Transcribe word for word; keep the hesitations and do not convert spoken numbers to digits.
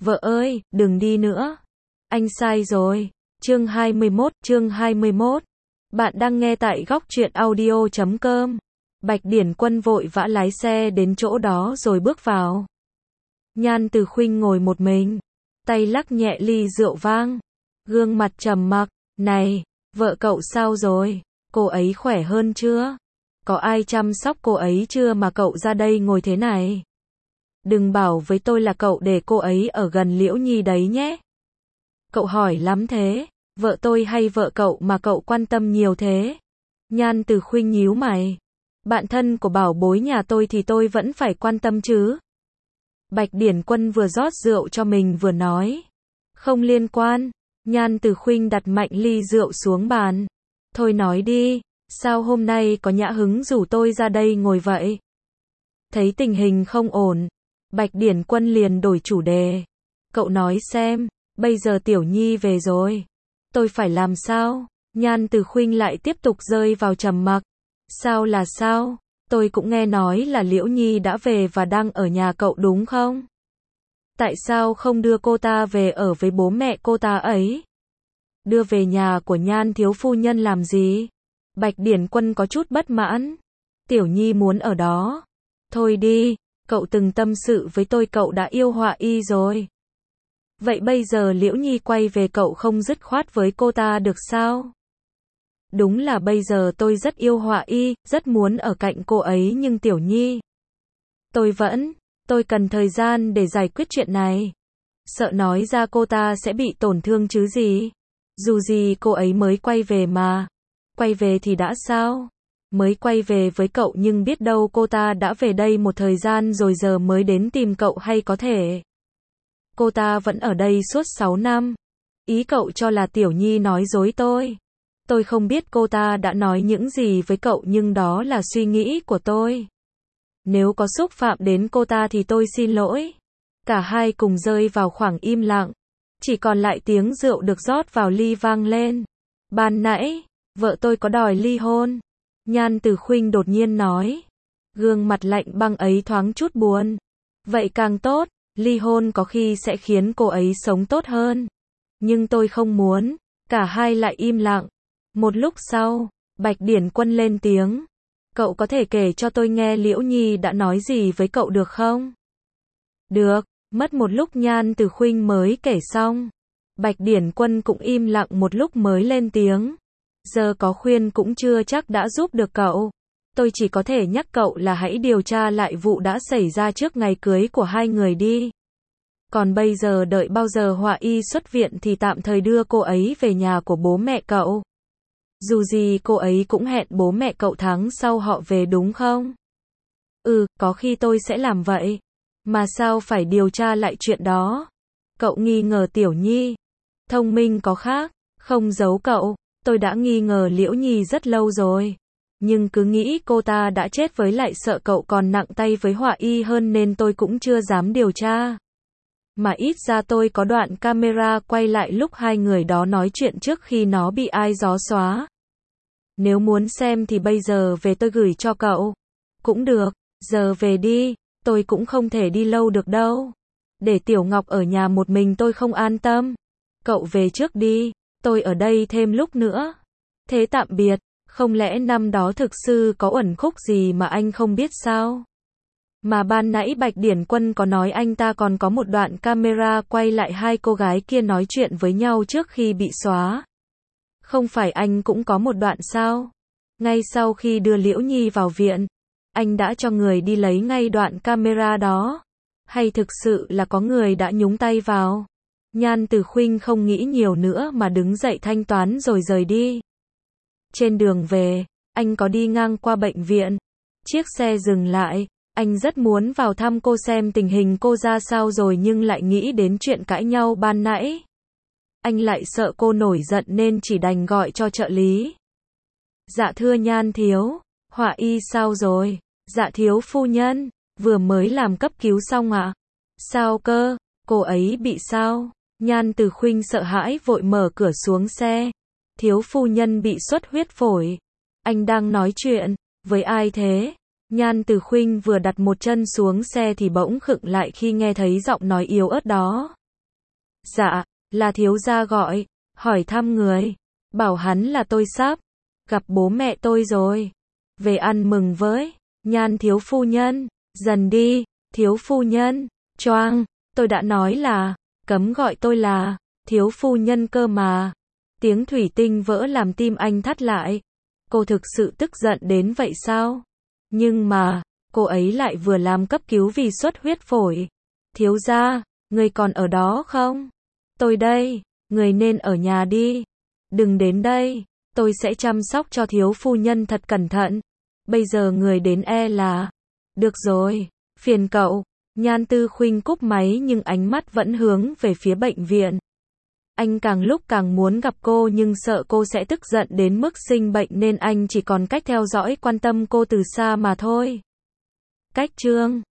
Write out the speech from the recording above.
Vợ ơi, đừng đi nữa. Anh sai rồi. Chương hai mươi mốt, chương hai mươi mốt. Bạn đang nghe tại góc truyện audio chấm com. Bạch Điển Quân vội vã lái xe đến chỗ đó rồi bước vào. Nhan Từ Khuynh ngồi một mình, tay lắc nhẹ ly rượu vang, gương mặt trầm mặc. Này, vợ cậu sao rồi? Cô ấy khỏe hơn chưa? Có ai chăm sóc cô ấy chưa mà cậu ra đây ngồi thế này? Đừng bảo với tôi là cậu để cô ấy ở gần Liễu Nhi đấy nhé. Cậu hỏi lắm thế, vợ tôi hay vợ cậu mà cậu quan tâm nhiều thế? Nhan Từ Khuynh nhíu mày. Bạn thân của bảo bối nhà tôi thì tôi vẫn phải quan tâm chứ. Bạch Điển Quân vừa rót rượu cho mình vừa nói. Không liên quan. Nhan Từ Khuynh đặt mạnh ly rượu xuống bàn. Thôi nói đi, sao hôm nay có nhã hứng rủ tôi ra đây ngồi vậy? Thấy tình hình không ổn, Bạch Điển Quân liền đổi chủ đề. Cậu nói xem, bây giờ Tiểu Nhi về rồi, tôi phải làm sao? Nhan Từ Khuynh lại tiếp tục rơi vào trầm mặc. Sao là sao? Tôi cũng nghe nói là Liễu Nhi đã về và đang ở nhà cậu đúng không? Tại sao không đưa cô ta về ở với bố mẹ cô ta ấy? Đưa về nhà của Nhan thiếu phu nhân làm gì? Bạch Điển Quân có chút bất mãn. Tiểu Nhi muốn ở đó. Thôi đi, cậu từng tâm sự với tôi cậu đã yêu Họa Y rồi. Vậy bây giờ Liễu Nhi quay về cậu không dứt khoát với cô ta được sao? Đúng là bây giờ tôi rất yêu Họa Y, rất muốn ở cạnh cô ấy nhưng Tiểu Nhi. Tôi vẫn, tôi cần thời gian để giải quyết chuyện này. Sợ nói ra cô ta sẽ bị tổn thương chứ gì. Dù gì cô ấy mới quay về mà. Quay về thì đã sao? Mới quay về với cậu nhưng biết đâu cô ta đã về đây một thời gian rồi giờ mới đến tìm cậu hay có thể. Cô ta vẫn ở đây suốt sáu năm. Ý cậu cho là Tiểu Nhi nói dối tôi. Tôi không biết cô ta đã nói những gì với cậu nhưng đó là suy nghĩ của tôi. Nếu có xúc phạm đến cô ta thì tôi xin lỗi. Cả hai cùng rơi vào khoảng im lặng. Chỉ còn lại tiếng rượu được rót vào ly vang lên. Ban nãy, vợ tôi có đòi ly hôn. Nhan Từ Khuynh đột nhiên nói. Gương mặt lạnh băng ấy thoáng chút buồn. Vậy càng tốt, ly hôn có khi sẽ khiến cô ấy sống tốt hơn. Nhưng tôi không muốn. Cả hai lại im lặng. Một lúc sau, Bạch Điển Quân lên tiếng. Cậu có thể kể cho tôi nghe Liễu Nhi đã nói gì với cậu được không? Được, mất một lúc Nhan Từ Khuynh mới kể xong. Bạch Điển Quân cũng im lặng một lúc mới lên tiếng. Giờ có khuyên cũng chưa chắc đã giúp được cậu. Tôi chỉ có thể nhắc cậu là hãy điều tra lại vụ đã xảy ra trước ngày cưới của hai người đi. Còn bây giờ đợi bao giờ Họa Y xuất viện thì tạm thời đưa cô ấy về nhà của bố mẹ cậu. Dù gì cô ấy cũng hẹn bố mẹ cậu tháng sau họ về đúng không? Ừ, có khi tôi sẽ làm vậy. Mà sao phải điều tra lại chuyện đó? Cậu nghi ngờ Tiểu Nhi. Thông minh có khác, không giấu cậu. Tôi đã nghi ngờ Liễu Nhi rất lâu rồi. Nhưng cứ nghĩ cô ta đã chết với lại sợ cậu còn nặng tay với Họa Y hơn nên tôi cũng chưa dám điều tra. Mà ít ra tôi có đoạn camera quay lại lúc hai người đó nói chuyện trước khi nó bị ai gió xóa. Nếu muốn xem thì bây giờ về tôi gửi cho cậu. Cũng được, giờ về đi, tôi cũng không thể đi lâu được đâu. Để Tiểu Ngọc ở nhà một mình tôi không an tâm. Cậu về trước đi, tôi ở đây thêm lúc nữa. Thế tạm biệt, không lẽ năm đó thực sự có uẩn khúc gì mà anh không biết sao? Mà ban nãy Bạch Điển Quân có nói anh ta còn có một đoạn camera quay lại hai cô gái kia nói chuyện với nhau trước khi bị xóa. Không phải anh cũng có một đoạn sao? Ngay sau khi đưa Liễu Nhi vào viện, anh đã cho người đi lấy ngay đoạn camera đó. Hay thực sự là có người đã nhúng tay vào? Nhan Từ Khuynh không nghĩ nhiều nữa mà đứng dậy thanh toán rồi rời đi. Trên đường về, anh có đi ngang qua bệnh viện. Chiếc xe dừng lại, anh rất muốn vào thăm cô xem tình hình cô ra sao rồi nhưng lại nghĩ đến chuyện cãi nhau ban nãy. Anh lại sợ cô nổi giận nên chỉ đành gọi cho trợ lý. Dạ thưa Nhan thiếu, Họa Y sao rồi? Dạ thiếu phu nhân, vừa mới làm cấp cứu xong ạ. À? Sao cơ, cô ấy bị sao? Nhan Từ Khuynh sợ hãi vội mở cửa xuống xe. Thiếu phu nhân bị xuất huyết phổi. Anh đang nói chuyện với ai thế? Nhan Từ Khuynh vừa đặt một chân xuống xe thì bỗng khựng lại khi nghe thấy giọng nói yếu ớt đó. Dạ, là thiếu gia gọi, hỏi thăm người, bảo hắn là tôi sắp gặp bố mẹ tôi rồi. Về ăn mừng với, Nhan thiếu phu nhân. Dần đi, thiếu phu nhân. Choang, tôi đã nói là, cấm gọi tôi là, thiếu phu nhân cơ mà. Tiếng thủy tinh vỡ làm tim anh thắt lại. Cô thực sự tức giận đến vậy sao? Nhưng mà, cô ấy lại vừa làm cấp cứu vì xuất huyết phổi. Thiếu gia, người còn ở đó không? Tôi đây, người nên ở nhà đi. Đừng đến đây, tôi sẽ chăm sóc cho thiếu phu nhân thật cẩn thận. Bây giờ người đến e là... Được rồi, phiền cậu. Nhan Tư Khuynh cúp máy nhưng ánh mắt vẫn hướng về phía bệnh viện. Anh càng lúc càng muốn gặp cô nhưng sợ cô sẽ tức giận đến mức sinh bệnh nên anh chỉ còn cách theo dõi quan tâm cô từ xa mà thôi. Cách chương